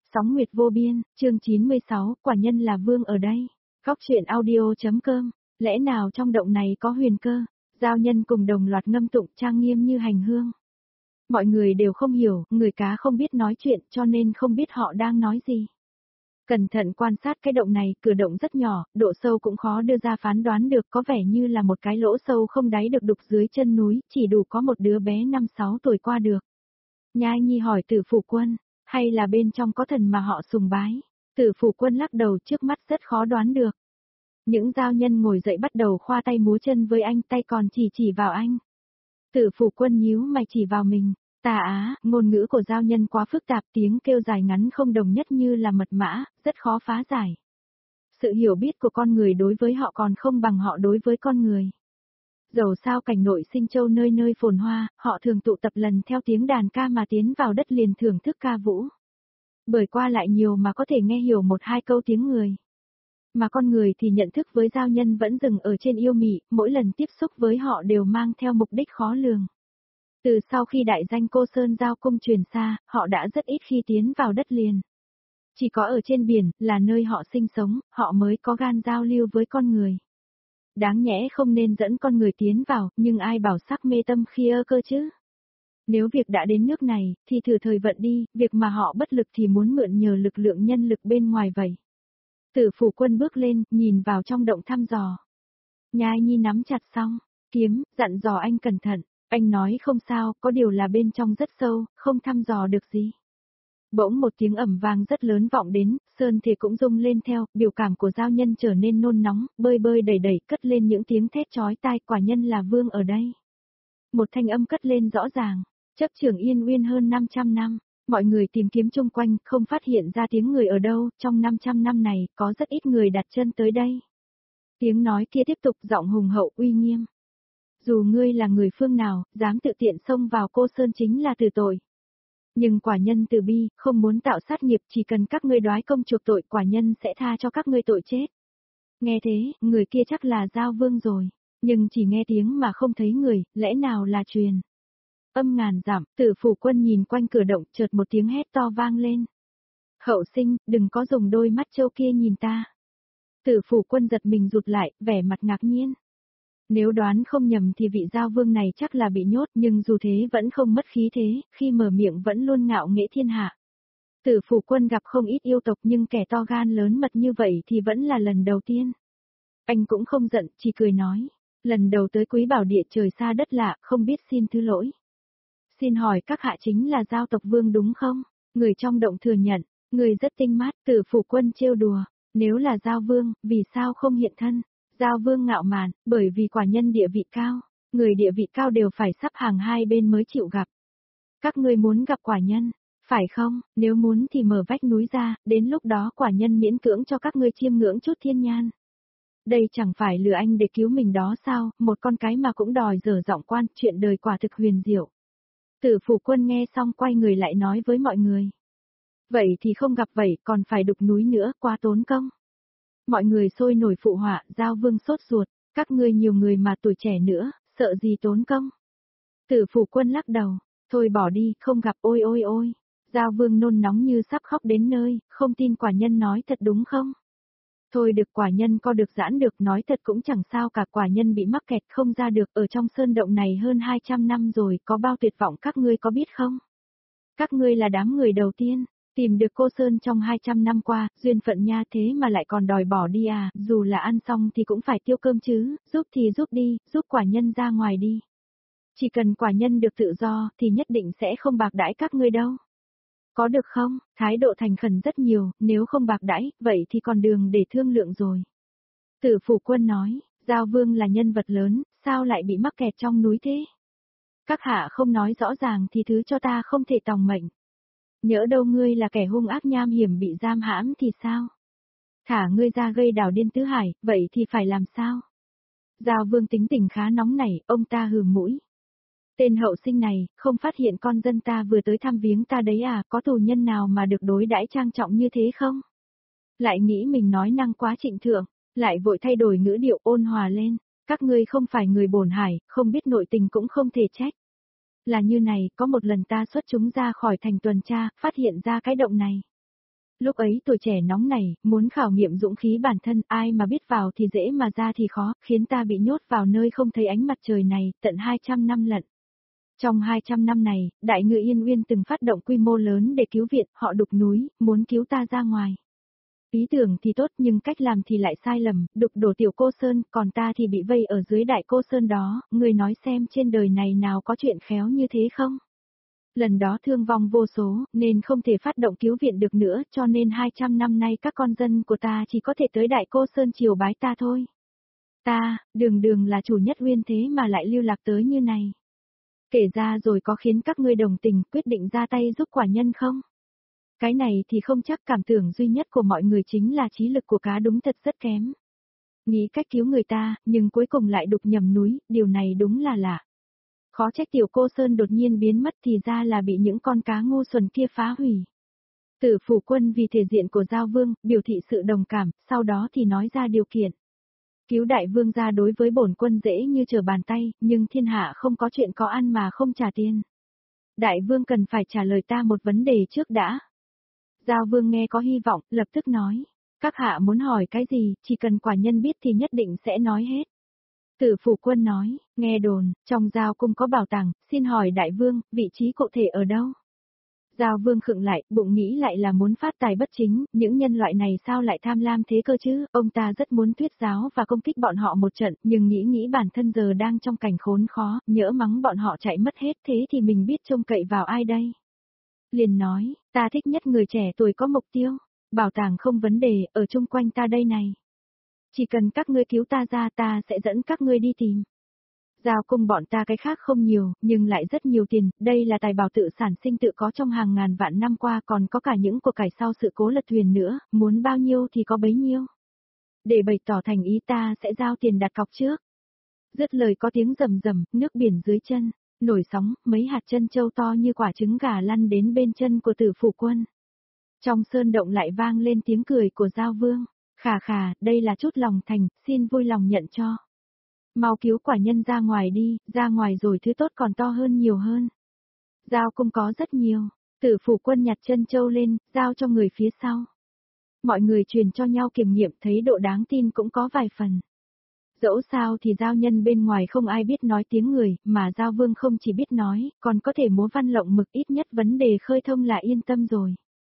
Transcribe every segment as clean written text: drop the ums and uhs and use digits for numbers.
Sóng Nguyệt Vô Biên, chương 96, quả nhân là vương ở đây. Góc truyện audio.com, lẽ nào trong động này có huyền cơ? Giao nhân cùng đồng loạt ngâm tụng trang nghiêm như hành hương. Mọi người đều không hiểu, người cá không biết nói chuyện cho nên không biết họ đang nói gì. Cẩn thận quan sát cái động này, cửa động rất nhỏ, độ sâu cũng khó đưa ra phán đoán được, có vẻ như là một cái lỗ sâu không đáy được đục dưới chân núi, chỉ đủ có một đứa bé 5-6 tuổi qua được. Nhai Nhi hỏi Tử Phủ Quân, hay là bên trong có thần mà họ sùng bái? Tử Phủ Quân lắc đầu, trước mắt rất khó đoán được. Những giao nhân ngồi dậy bắt đầu khoa tay múa chân với anh, tay còn chỉ vào anh. Tử Phủ Quân nhíu mày chỉ vào mình. Ngôn ngữ của giao nhân quá phức tạp, tiếng kêu dài ngắn không đồng nhất như là mật mã, rất khó phá giải. Sự hiểu biết của con người đối với họ còn không bằng họ đối với con người. Dầu sao cảnh nội Sinh Châu nơi nơi phồn hoa, họ thường tụ tập lần theo tiếng đàn ca mà tiến vào đất liền thưởng thức ca vũ. Bởi qua lại nhiều mà có thể nghe hiểu 1-2 câu tiếng người. Mà con người thì nhận thức với giao nhân vẫn dừng ở trên yêu mị, mỗi lần tiếp xúc với họ đều mang theo mục đích khó lường. Từ sau khi đại danh Cô Sơn Giao Cung truyền xa, họ đã rất ít khi tiến vào đất liền. Chỉ có ở trên biển, là nơi họ sinh sống, họ mới có gan giao lưu với con người. Đáng nhẽ không nên dẫn con người tiến vào, nhưng ai bảo sắc mê tâm khi ơ cơ chứ? Nếu việc đã đến nước này, thì thử thời vận đi, việc mà họ bất lực thì muốn mượn nhờ lực lượng nhân lực bên ngoài vậy. Tử Phủ Quân bước lên, nhìn vào trong động thăm dò. Nhai Nhi nắm chặt xong kiếm, dặn dò anh cẩn thận. Anh nói không sao, có điều là bên trong rất sâu, không thăm dò được gì. Bỗng một tiếng ầm vang rất lớn vọng đến, sơn thể cũng rung lên theo, biểu cảm của giao nhân trở nên nôn nóng, bơi đẩy cất lên những tiếng thét chói tai, quả nhân là vương ở đây. Một thanh âm cất lên rõ ràng, chấp trưởng Yên Uyên hơn 500 năm, mọi người tìm kiếm chung quanh, không phát hiện ra tiếng người ở đâu, trong 500 năm này, có rất ít người đặt chân tới đây. Tiếng nói kia tiếp tục, giọng hùng hậu uy nghiêm. Dù ngươi là người phương nào, dám tự tiện xông vào Cô Sơn chính là tử tội. Nhưng quả nhân từ bi, không muốn tạo sát nghiệp, chỉ cần các ngươi đoái công chuộc tội, quả nhân sẽ tha cho các ngươi tội chết. Nghe thế, người kia chắc là Giao Vương rồi, nhưng chỉ nghe tiếng mà không thấy người, lẽ nào là truyền. Âm ngàn dặm, Tử Phủ Quân nhìn quanh cửa động, chợt một tiếng hét to vang lên. Hậu sinh, đừng có dùng đôi mắt trâu kia nhìn ta. Tử Phủ Quân giật mình rụt lại, vẻ mặt ngạc nhiên. Nếu đoán không nhầm thì vị Giao Vương này chắc là bị nhốt, nhưng dù thế vẫn không mất khí thế, khi mở miệng vẫn luôn ngạo nghễ thiên hạ. Tử Phủ Quân gặp không ít yêu tộc nhưng kẻ to gan lớn mật như vậy thì vẫn là lần đầu tiên. Anh cũng không giận, chỉ cười nói, lần đầu tới Quý Bảo Địa trời xa đất lạ, không biết xin thứ lỗi. Xin hỏi các hạ chính là Giao tộc Vương đúng không? Người trong động thừa nhận, người rất tinh mắt, Tử Phủ Quân trêu đùa, nếu là Giao Vương, vì sao không hiện thân? Giao Vương ngạo mạn, bởi vì quả nhân địa vị cao, người địa vị cao đều phải sắp hàng hai bên mới chịu gặp. Các ngươi muốn gặp quả nhân, phải không? Nếu muốn thì mở vách núi ra, đến lúc đó quả nhân miễn cưỡng cho các ngươi chiêm ngưỡng chút thiên nhan. Đây chẳng phải lừa anh để cứu mình đó sao, một con cái mà cũng đòi dở giọng quan, chuyện đời quả thực huyền diệu. Tử Phủ Quân nghe xong quay người lại nói với mọi người. Vậy thì không gặp vậy, còn phải đục núi nữa, quá tốn công. Mọi người sôi nổi phụ họa, Giao Vương sốt ruột, các ngươi nhiều người mà tuổi trẻ nữa, sợ gì tốn công. Tử Phủ Quân lắc đầu, thôi bỏ đi, không gặp ôi. Giao Vương nôn nóng như sắp khóc đến nơi, không tin quả nhân nói thật đúng không? Thôi được, quả nhân co được giãn được, nói thật cũng chẳng sao cả, quả nhân bị mắc kẹt không ra được, ở trong sơn động này hơn 200 năm rồi, có bao tuyệt vọng các ngươi có biết không? Các ngươi là đám người đầu tiên tìm được Cô Sơn trong 200 năm qua, duyên phận nha, thế mà lại còn đòi bỏ đi à, dù là ăn xong thì cũng phải tiêu cơm chứ, giúp thì giúp đi, giúp quả nhân ra ngoài đi. Chỉ cần quả nhân được tự do, thì nhất định sẽ không bạc đãi các ngươi đâu. Có được không? Thái độ thành khẩn rất nhiều, nếu không bạc đãi, vậy thì còn đường để thương lượng rồi. Tử Phủ Quân nói, Giao Vương là nhân vật lớn, sao lại bị mắc kẹt trong núi thế? Các hạ không nói rõ ràng thì thứ cho ta không thể tòng mệnh. Nhỡ đâu ngươi là kẻ hung ác nham hiểm bị giam hãm thì sao? Thả ngươi ra gây đảo điên tứ hải, vậy thì phải làm sao? Giao Vương tính tình khá nóng nảy, ông ta hừ mũi. Tên hậu sinh này, không phát hiện con dân ta vừa tới thăm viếng ta đấy à, có tù nhân nào mà được đối đãi trang trọng như thế không? Lại nghĩ mình nói năng quá trịnh thượng, lại vội thay đổi ngữ điệu ôn hòa lên, các ngươi không phải người bổn hải, không biết nội tình cũng không thể trách. Là như này, có một lần ta xuất chúng ra khỏi thành tuần tra, phát hiện ra cái động này. Lúc ấy tuổi trẻ nóng này, muốn khảo nghiệm dũng khí bản thân, ai mà biết vào thì dễ mà ra thì khó, khiến ta bị nhốt vào nơi không thấy ánh mặt trời này, tận 200 năm lận. Trong 200 năm này, Đại Ngự Yên Uyên từng phát động quy mô lớn để cứu viện, họ đục núi, muốn cứu ta ra ngoài. Ý tưởng thì tốt nhưng cách làm thì lại sai lầm, đục đổ tiểu cô sơn, còn ta thì bị vây ở dưới đại cô sơn đó, người nói xem trên đời này nào có chuyện khéo như thế không? Lần đó thương vong vô số, nên không thể phát động cứu viện được nữa, cho nên 200 năm nay các con dân của ta chỉ có thể tới đại cô sơn triều bái ta thôi. Ta, đường đường là chủ nhất Uyên thế mà lại lưu lạc tới như này. Kể ra rồi có khiến các ngươi đồng tình quyết định ra tay giúp quả nhân không? Cái này thì không chắc, cảm tưởng duy nhất của mọi người chính là trí lực của cá đúng thật rất kém. Nghĩ cách cứu người ta, nhưng cuối cùng lại đục nhầm núi, điều này đúng là lạ. Khó trách tiểu cô Sơn đột nhiên biến mất thì ra là bị những con cá ngu xuẩn kia phá hủy. Tử Phủ Quân vì thể diện của Giao Vương, biểu thị sự đồng cảm, sau đó thì nói ra điều kiện. Cứu đại vương gia đối với bổn quân dễ như trở bàn tay, nhưng thiên hạ không có chuyện có ăn mà không trả tiền. Đại vương cần phải trả lời ta một vấn đề trước đã. Giao Vương nghe có hy vọng, lập tức nói. Các hạ muốn hỏi cái gì, chỉ cần quả nhân biết thì nhất định sẽ nói hết. Tử Phủ Quân nói, nghe đồn, trong Giao Cung có bảo tàng, xin hỏi đại vương, vị trí cụ thể ở đâu? Giao Vương khựng lại, bụng nghĩ lại là muốn phát tài bất chính, những nhân loại này sao lại tham lam thế cơ chứ, ông ta rất muốn thuyết giáo và công kích bọn họ một trận, nhưng nghĩ bản thân giờ đang trong cảnh khốn khó, nhỡ mắng bọn họ chạy mất hết thế thì mình biết trông cậy vào ai đây? Liền nói, ta thích nhất người trẻ tuổi có mục tiêu, bảo tàng không vấn đề, ở chung quanh ta đây này. Chỉ cần các ngươi cứu ta ra ta sẽ dẫn các ngươi đi tìm. Giao cung bọn ta cái khác không nhiều, nhưng lại rất nhiều tiền, đây là tài bảo tự sản sinh tự có trong hàng ngàn vạn năm qua, còn có cả những của cải sau sự cố lật thuyền nữa, muốn bao nhiêu thì có bấy nhiêu. Để bày tỏ thành ý ta sẽ giao tiền đặt cọc trước. Dứt lời có tiếng rầm rầm, nước biển dưới chân, nổi sóng, mấy hạt chân châu to như quả trứng gà lăn đến bên chân của Tử Phủ Quân. Trong sơn động lại vang lên tiếng cười của Giao Vương, khà khà, đây là chút lòng thành, xin vui lòng nhận cho. Mau cứu quả nhân ra ngoài đi, ra ngoài rồi thứ tốt còn to hơn nhiều hơn. Giao cung có rất nhiều, Tử Phủ Quân nhặt chân châu lên, giao cho người phía sau. Mọi người truyền cho nhau kiểm nghiệm thấy độ đáng tin cũng có vài phần. Dẫu sao thì giao nhân bên ngoài không ai biết nói tiếng người, mà Giao Vương không chỉ biết nói, còn có thể múa văn lộng mực, ít nhất vấn đề khơi thông là yên tâm rồi.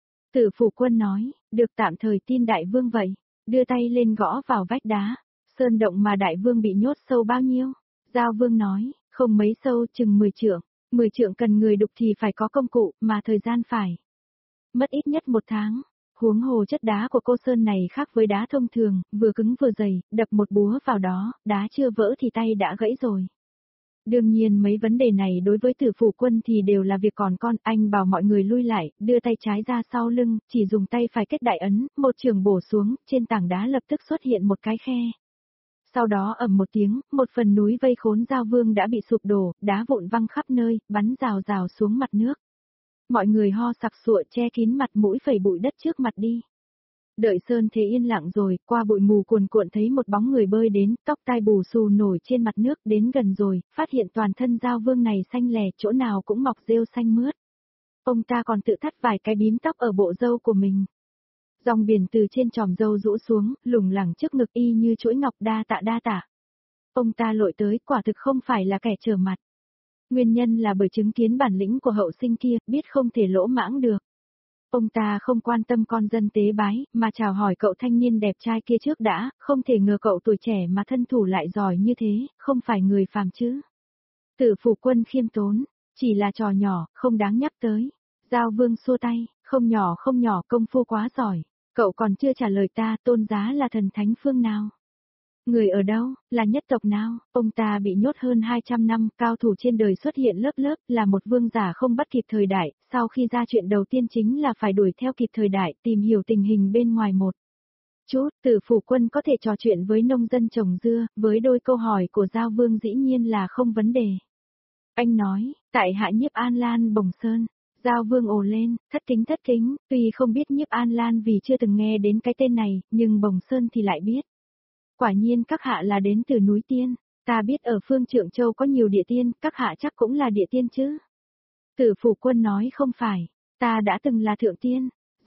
Tử Phủ Quân nói, được tạm thời tin đại vương vậy, đưa tay lên gõ vào vách đá. Sơn động mà đại vương bị nhốt sâu bao nhiêu? Giao Vương nói, không mấy sâu, chừng 10 trượng. 10 trượng cần người đục thì phải có công cụ, mà thời gian phải mất ít nhất 1 tháng. Huống hồ chất đá của cô Sơn này khác với đá thông thường, vừa cứng vừa dày, đập một búa vào đó, đá chưa vỡ thì tay đã gãy rồi. Đương nhiên mấy vấn đề này đối với Tử Phủ Quân thì đều là việc còn con, anh bảo mọi người lui lại, đưa tay trái ra sau lưng, chỉ dùng tay phải kết đại ấn, một trường bổ xuống, trên tảng đá lập tức xuất hiện một cái khe. Sau đó ầm một tiếng, một phần núi vây khốn Giao Vương đã bị sụp đổ, đá vụn văng khắp nơi, bắn rào rào xuống mặt nước. Mọi người ho sặc sụa che kín mặt mũi phẩy bụi đất trước mặt đi. Đợi sơn thế yên lặng rồi, qua bụi mù cuồn cuộn thấy một bóng người bơi đến, tóc tai bù xù nổi trên mặt nước, đến gần rồi, phát hiện toàn thân Giao Vương này xanh lè, chỗ nào cũng mọc rêu xanh mướt. Ông ta còn tự thắt vài cái bím tóc ở bộ râu của mình. Dòng biển từ trên tròm râu rũ xuống, lủng lẳng trước ngực y như chuỗi ngọc, đa tạ. Ông ta lội tới, quả thực không phải là kẻ trở mặt. Nguyên nhân là bởi chứng kiến bản lĩnh của hậu sinh kia, biết không thể lỗ mãng được. Ông ta không quan tâm con dân tế bái, mà chào hỏi cậu thanh niên đẹp trai kia trước đã, không thể ngờ cậu tuổi trẻ mà thân thủ lại giỏi như thế, không phải người phàm chứ. Tử Phủ Quân khiêm tốn, chỉ là trò nhỏ, không đáng nhắc tới. Giao Vương xua tay, không nhỏ, công phu quá giỏi. Cậu còn chưa trả lời ta, tôn giá là thần thánh phương nào? Người ở đâu, là nhất tộc nào? Ông ta bị nhốt hơn 200 năm, cao thủ trên đời xuất hiện lớp lớp, là một vương giả không bắt kịp thời đại, sau khi ra chuyện đầu tiên chính là phải đuổi theo kịp thời đại, tìm hiểu tình hình bên ngoài một chút. Tử Phủ Quân có thể trò chuyện với nông dân trồng dưa, với đôi câu hỏi của Giao Vương dĩ nhiên là không vấn đề. Anh nói, tại hạ Nhiếp An Lan Bồng Sơn. Giao Vương ồ lên, thất kính, tuy không biết Nhiếp An Lan vì chưa từng nghe đến cái tên này, nhưng Bồng Sơn thì lại biết. Quả nhiên các hạ là đến từ núi Tiên, ta biết ở phương Trượng Châu có nhiều địa tiên, các hạ chắc cũng là địa tiên chứ. Tử Phủ Quân nói không phải, ta đã từng là thượng tiên.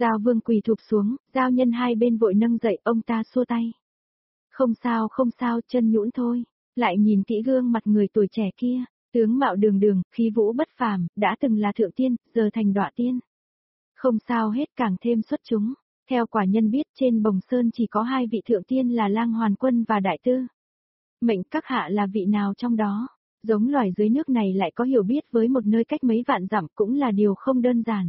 Giao Vương quỳ thụp xuống, giao nhân hai bên vội nâng dậy, ông ta xua tay. Không sao, chân nhũn thôi. Lại nhìn kỹ gương mặt người tuổi trẻ kia, tướng mạo đường đường, khí vũ bất phàm, đã từng là thượng tiên, giờ thành đọa tiên. Không sao hết, càng thêm xuất chúng. Theo quả nhân biết trên Bồng Sơn chỉ có hai vị thượng tiên là Lang Hoàn Quân và Đại Tư. Mệnh các hạ là vị nào trong đó? Giống loài dưới nước này lại có hiểu biết với một nơi cách mấy vạn dặm cũng là điều không đơn giản.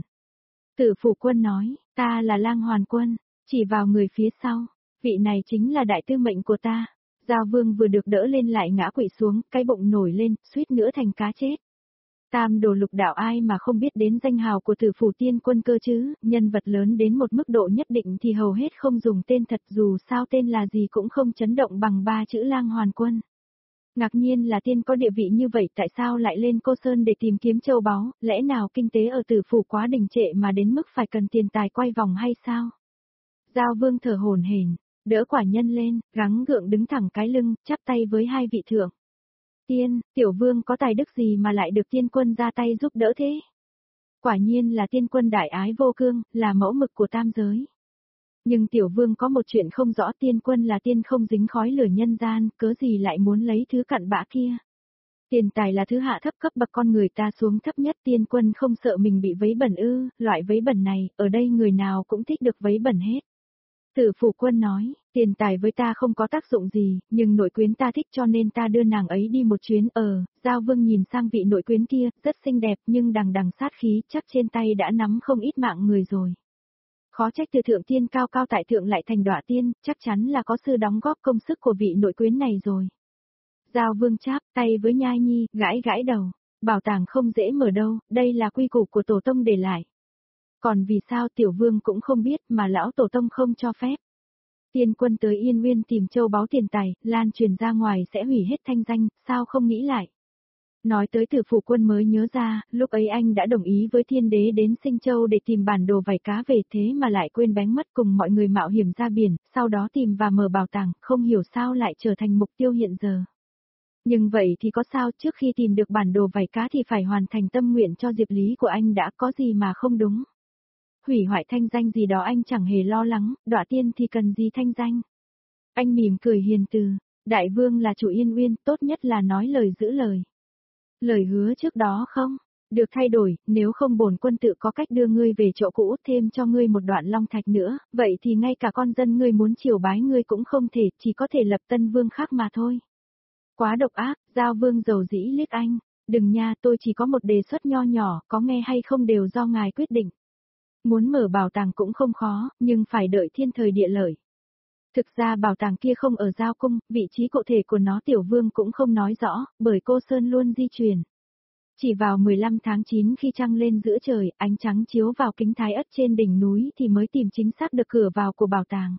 Tử Phủ Quân nói, ta là Lang Hoàn Quân, chỉ vào người phía sau, vị này chính là Đại Tư mệnh của ta. Giao Vương vừa được đỡ lên lại ngã quỵ xuống, cái bụng nổi lên, suýt nữa thành cá chết. Tam đồ lục đạo ai mà không biết đến danh hào của Tử Phủ Tiên Quân cơ chứ, nhân vật lớn đến một mức độ nhất định thì hầu hết không dùng tên thật, dù sao tên là gì cũng không chấn động bằng ba chữ Lang Hoàn Quân. Ngạc nhiên là tiên có địa vị như vậy, tại sao lại lên Cô Sơn để tìm kiếm châu báu, lẽ nào kinh tế ở Tử Phủ quá đình trệ mà đến mức phải cần tiền tài quay vòng hay sao? Giao Vương thở hổn hển, đỡ quả nhân lên, gắng gượng đứng thẳng cái lưng, chắp tay với hai vị thượng. Tiên, tiểu vương có tài đức gì mà lại được tiên quân ra tay giúp đỡ thế? Quả nhiên là tiên quân đại ái vô cương, là mẫu mực của tam giới. Nhưng tiểu vương có một chuyện không rõ, tiên quân là tiên không dính khói lửa nhân gian, cớ gì lại muốn lấy thứ cặn bã kia. Tiền tài là thứ hạ thấp cấp bậc con người ta xuống thấp nhất, tiên quân không sợ mình bị vấy bẩn ư? Loại vấy bẩn này, ở đây người nào cũng thích được vấy bẩn hết. Tử Phủ Quân nói, tiền tài với ta không có tác dụng gì, nhưng nội quyến ta thích cho nên ta đưa nàng ấy đi một chuyến. Giao Vương nhìn sang vị nội quyến kia, rất xinh đẹp nhưng đằng đằng sát khí, chắc trên tay đã nắm không ít mạng người rồi. Khó trách từ thượng tiên cao cao tại thượng lại thành đọa tiên, chắc chắn là có sự đóng góp công sức của vị nội quyến này rồi. Giao Vương chắp tay với Nhai Nhi, gãi gãi đầu, bảo tàng không dễ mở đâu, đây là quy củ của tổ tông để lại. Còn vì sao tiểu vương cũng không biết mà lão tổ tông không cho phép. Tiên quân tới Yên Nguyên tìm châu báu tiền tài, lan truyền ra ngoài sẽ hủy hết thanh danh, sao không nghĩ lại. Nói tới Tử Phủ Quân mới nhớ ra, lúc ấy anh đã đồng ý với thiên đế đến Sinh Châu để tìm bản đồ vảy cá về, thế mà lại quên bén mất, cùng mọi người mạo hiểm ra biển, sau đó tìm và mở bảo tàng, không hiểu sao lại trở thành mục tiêu hiện giờ. Nhưng vậy thì có sao, trước khi tìm được bản đồ vảy cá thì phải hoàn thành tâm nguyện cho Diệp Lý của anh đã, có gì mà không đúng. Hủy hoại thanh danh gì đó anh chẳng hề lo lắng, đọa tiên thì cần gì thanh danh. Anh mỉm cười hiền từ, đại vương là chủ Yên Nguyên, tốt nhất là nói lời giữ lời. Lời hứa trước đó không, được thay đổi, nếu không bổn quân tự có cách đưa ngươi về chỗ cũ, thêm cho ngươi một đoạn long thạch nữa, vậy thì ngay cả con dân ngươi muốn triều bái ngươi cũng không thể, chỉ có thể lập tân vương khác mà thôi. Quá độc ác, Giao Vương dầu dĩ liếc anh, đừng nha, tôi chỉ có một đề xuất nho nhỏ, có nghe hay không đều do ngài quyết định. Muốn mở bảo tàng cũng không khó, nhưng phải đợi thiên thời địa lợi. Thực ra bảo tàng kia không ở Giao Cung, vị trí cụ thể của nó tiểu vương cũng không nói rõ, bởi Cô Sơn luôn di chuyển. Chỉ vào 15 tháng 9 khi trăng lên giữa trời, ánh trắng chiếu vào kính thái ất trên đỉnh núi thì mới tìm chính xác được cửa vào của bảo tàng.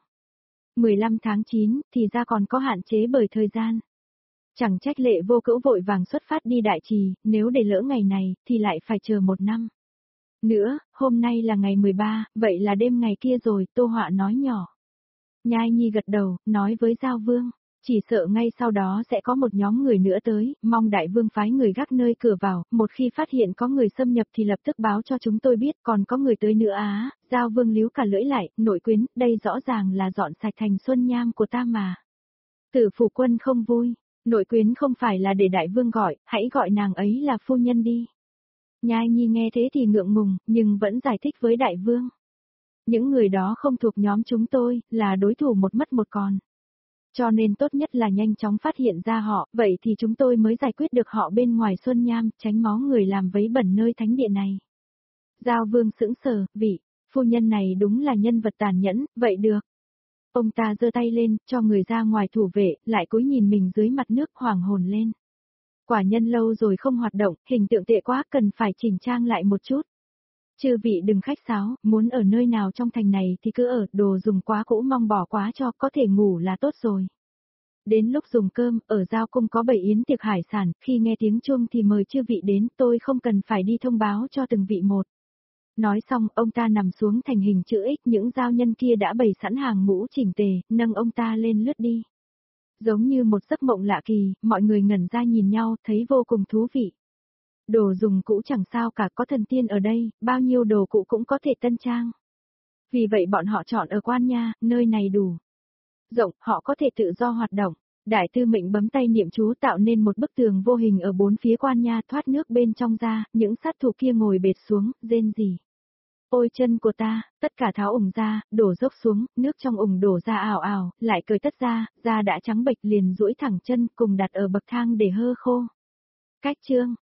15 tháng 9 thì ra còn có hạn chế bởi thời gian. Chẳng trách Lệ Vô Cữu vội vàng xuất phát đi Đại Trì, nếu để lỡ ngày này thì lại phải chờ 1 năm. Nữa, hôm nay là ngày 13, vậy là đêm ngày kia rồi, Tô Họa nói nhỏ. Nhai Nhi gật đầu, nói với Giao Vương, chỉ sợ ngay sau đó sẽ có một nhóm người nữa tới, mong đại vương phái người gác nơi cửa vào, một khi phát hiện có người xâm nhập thì lập tức báo cho chúng tôi biết, còn có người tới nữa á. Giao Vương líu cả lưỡi lại, nội quyến, đây rõ ràng là dọn sạch thành Xuân Nham của ta mà. Tử Phủ Quân không vui, nội quyến không phải là để đại vương gọi, hãy gọi nàng ấy là phu nhân đi. Nhai Nhi nghe thế thì ngượng ngùng, nhưng vẫn giải thích với đại vương. Những người đó không thuộc nhóm chúng tôi, là đối thủ một mất một còn. Cho nên tốt nhất là nhanh chóng phát hiện ra họ, vậy thì chúng tôi mới giải quyết được họ bên ngoài Xuân Nham, tránh máu người làm vấy bẩn nơi thánh địa này. Giao Vương sững sờ, vị, phu nhân này đúng là nhân vật tàn nhẫn, vậy được. Ông ta giơ tay lên, cho người ra ngoài thủ vệ, lại cúi nhìn mình dưới mặt nước hoàng hồn lên. Quả nhân lâu rồi không hoạt động, hình tượng tệ quá, cần phải chỉnh trang lại một chút. Chư vị đừng khách sáo, muốn ở nơi nào trong thành này thì cứ ở, đồ dùng quá cũ mong bỏ quá cho, có thể ngủ là tốt rồi. Đến lúc dùng cơm, ở Giao Cung có bày yến tiệc hải sản, khi nghe tiếng chuông thì mời chư vị đến, tôi không cần phải đi thông báo cho từng vị một. Nói xong, ông ta nằm xuống thành hình chữ X, những giao nhân kia đã bày sẵn hàng ngũ chỉnh tề, nâng ông ta lên lướt đi. Giống như một giấc mộng lạ kỳ, mọi người ngẩn ra nhìn nhau, thấy vô cùng thú vị. Đồ dùng cũ chẳng sao cả, có thần tiên ở đây, bao nhiêu đồ cũ cũng có thể tân trang. Vì vậy bọn họ chọn ở quan nha, nơi này đủ rộng, họ có thể tự do hoạt động. Đại tư mệnh bấm tay niệm chú tạo nên một bức tường vô hình ở bốn phía quan nha, thoát nước bên trong ra, những sát thủ kia ngồi bệt xuống, rên rỉ. Ôi chân của ta, tất cả tháo ủng ra, đổ dốc xuống, nước trong ủng đổ ra ào ào, lại cởi tất ra, da đã trắng bệch liền duỗi thẳng chân cùng đặt ở bậc thang để hơ khô. Cách chương